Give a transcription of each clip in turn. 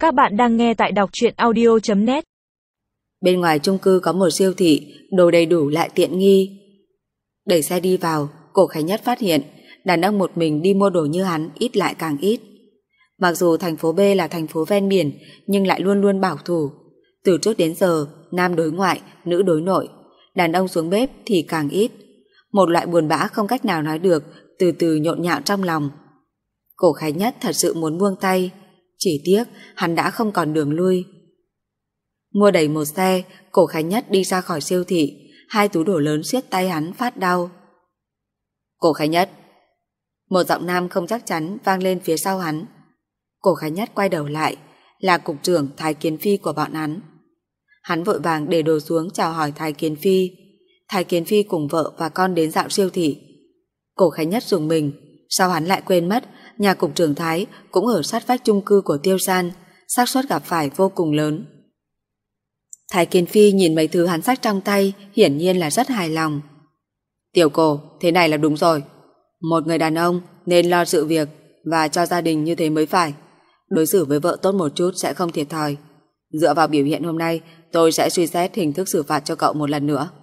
Các bạn đang nghe tại đọc truyện audio.net. Bên ngoài chung cư có một siêu thị, đồ đầy đủ lại tiện nghi. Đẩy xe đi vào, Cổ Khánh Nhất phát hiện đàn ông một mình đi mua đồ như hắn ít lại càng ít. Mặc dù thành phố B là thành phố ven biển nhưng lại luôn luôn bảo thủ. Từ trước đến giờ, nam đối ngoại, nữ đối nội, đàn ông xuống bếp thì càng ít. Một loại buồn bã không cách nào nói được từ từ nhộn nhạo trong lòng. Cổ Khánh Nhất thật sự muốn buông tay, chỉ tiếc hắn đã không còn đường lui. Mua đầy một xe, Cổ Khánh Nhất đi ra khỏi siêu thị, hai túi đồ lớn siết tay hắn phát đau. Cổ Khánh Nhất. Một giọng nam không chắc chắn vang lên phía sau hắn. Cổ Khánh Nhất quay đầu lại, là cục trưởng Thái Kiến Phi của bọn hắn. Hắn vội vàng để đồ xuống chào hỏi Thái Kiến Phi. Thái Kiến Phi cùng vợ và con đến dạo siêu thị. Cổ Khánh Nhất rùng mình, sao hắn lại quên mất nhà cục trưởng Thái cũng ở sát vách chung cư của Tiêu San, xác suất gặp phải vô cùng lớn. Thái Kiến Phi nhìn mấy thứ hắn xách trong tay, hiển nhiên là rất hài lòng. Tiểu Cổ, thế này là đúng rồi. Một người đàn ông nên lo sự việc và cho gia đình như thế mới phải. Đối xử với vợ tốt một chút sẽ không thiệt thòi. Dựa vào biểu hiện hôm nay, tôi sẽ suy xét hình thức xử phạt cho cậu một lần nữa.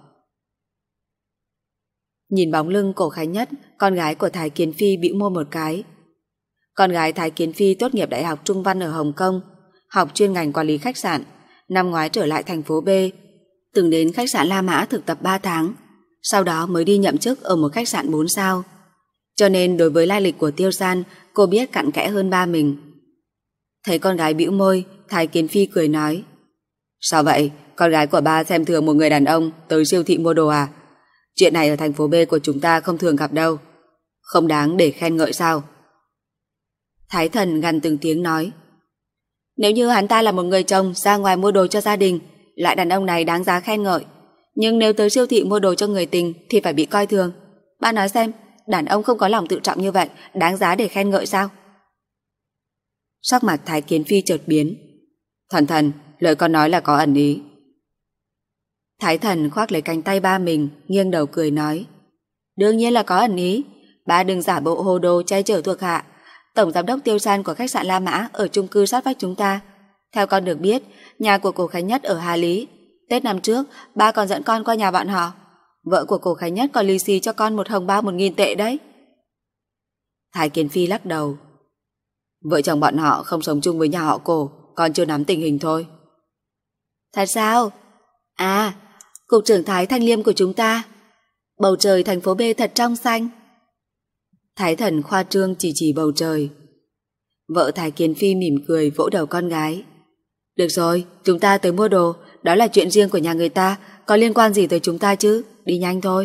Nhìn bóng lưng Cổ Khánh Nhất, con gái của Thái Kiến Phi bĩu môi một cái. Con gái Thái Kiến Phi tốt nghiệp Đại học Trung Văn ở Hồng Kông, học chuyên ngành quản lý khách sạn, năm ngoái trở lại thành phố B, từng đến khách sạn La Mã thực tập 3 tháng, sau đó mới đi nhậm chức ở một khách sạn 4 sao. Cho nên đối với lai lịch của Tiêu San, cô biết cặn kẽ hơn ba mình. Thấy con gái bĩu môi, Thái Kiến Phi cười nói: Sao vậy? Con gái của ba xem thường một người đàn ông tới siêu thị mua đồ à? Chuyện này ở thành phố B của chúng ta không thường gặp đâu. Không đáng để khen ngợi sao? Thái Thần gằn từng tiếng nói: Nếu như hắn ta là một người chồng ra ngoài mua đồ cho gia đình, loại đàn ông này đáng giá khen ngợi. Nhưng nếu tới siêu thị mua đồ cho người tình thì phải bị coi thường. Ba nói xem, đàn ông không có lòng tự trọng như vậy đáng giá để khen ngợi sao? Sắc mặt Thái Kiến Phi chợt biến. Thần, lời con nói là có ẩn ý. Thái Thần khoác lấy cánh tay ba mình, nghiêng đầu cười nói: Đương nhiên là có ẩn ý. Ba đừng giả bộ hồ đồ che chở thuộc hạ. Tổng giám đốc Tiêu San của khách sạn La Mã ở chung cư sát vách chúng ta. Theo con được biết, nhà của Cổ Khánh Nhất ở Hà Lý. Tết năm trước, ba còn dẫn con qua nhà bọn họ. Vợ của Cổ Khánh Nhất còn lì xì cho con một hồng bao 1.000 tệ đấy. Thái Kiến Phi lắc đầu. Vợ chồng bọn họ không sống chung với nhà họ Cổ, con chưa nắm tình hình thôi. Thật sao? À, cục trưởng Thái Thanh Liêm của chúng ta. Bầu trời thành phố B thật trong xanh. Thái Thần khoa trương chỉ bầu trời. Vợ Thái Kiến Phi mỉm cười vỗ đầu con gái. Được rồi, chúng ta tới mua đồ, đó là chuyện riêng của nhà người ta, có liên quan gì tới chúng ta chứ, đi nhanh thôi.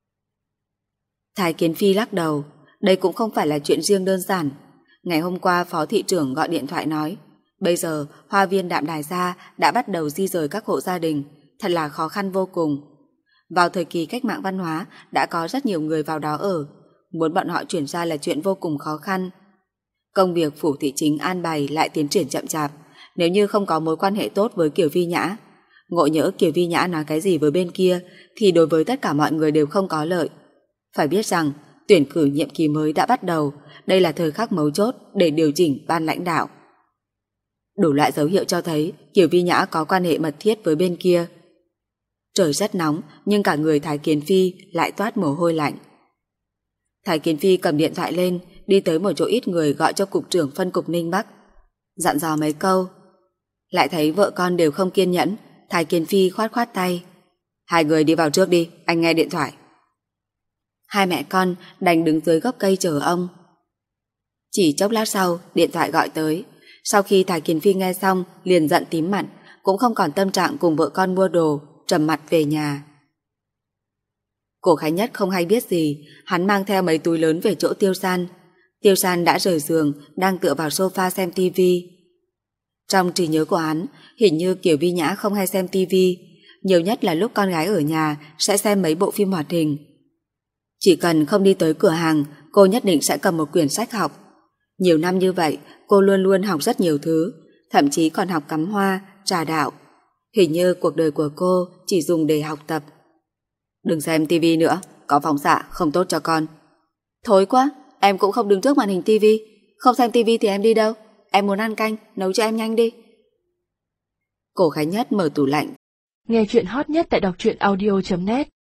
Thái Kiến Phi lắc đầu, đây cũng không phải là chuyện riêng đơn giản. Ngày hôm qua phó thị trưởng gọi điện thoại nói, bây giờ hoa viên Đạm Đài Gia đã bắt đầu di rời các hộ gia đình, thật là khó khăn vô cùng. Vào thời kỳ cách mạng văn hóa đã có rất nhiều người vào đó ở, muốn bọn họ chuyển ra là chuyện vô cùng khó khăn. Công việc phủ thị chính an bày lại tiến triển chậm chạp, nếu như không có mối quan hệ tốt với Kiều Vi Nhã. Ngộ nhỡ Kiều Vi Nhã nói cái gì với bên kia thì đối với tất cả mọi người đều không có lợi. Phải biết rằng tuyển cử nhiệm kỳ mới đã bắt đầu, đây là thời khắc mấu chốt để điều chỉnh ban lãnh đạo. Đủ loại dấu hiệu cho thấy Kiều Vi Nhã có quan hệ mật thiết với bên kia. Trời rất nóng nhưng cả người Thái Kiến Phi lại toát mồ hôi lạnh. Thái Kiến Phi cầm điện thoại lên, đi tới một chỗ ít người gọi cho cục trưởng phân cục Ninh Bắc, dặn dò mấy câu. Lại thấy vợ con đều không kiên nhẫn, Thái Kiến Phi khoát khoát tay. Hai người đi vào trước đi, anh nghe điện thoại. Hai mẹ con đành đứng dưới gốc cây chờ ông. Chỉ chốc lát sau, điện thoại gọi tới. Sau khi Thái Kiến Phi nghe xong, liền giận tím mặt, cũng không còn tâm trạng cùng vợ con mua đồ, trầm mặt về nhà. Cổ Khánh Nhất không hay biết gì, hắn mang theo mấy túi lớn về chỗ Tiêu San. Tiêu San đã rời giường, đang tựa vào sofa xem tivi. Trong trí nhớ của hắn, hình như Kiều Vi Nhã không hay xem tivi, nhiều nhất là lúc con gái ở nhà sẽ xem mấy bộ phim hoạt hình. Chỉ cần không đi tới cửa hàng, cô nhất định sẽ cầm một quyển sách học. Nhiều năm như vậy, cô luôn luôn học rất nhiều thứ, thậm chí còn học cắm hoa, trà đạo. Hình như cuộc đời của cô chỉ dùng để học tập. Đừng xem tivi nữa, có phóng xạ không tốt cho con. Thối quá, em cũng không đứng trước màn hình tivi. Không xem tivi thì em đi đâu? em muốn ăn canh, nấu cho em nhanh đi. Cổ Khánh Nhất mở tủ lạnh. Nghe chuyện hot nhất tại đọc truyện audio.net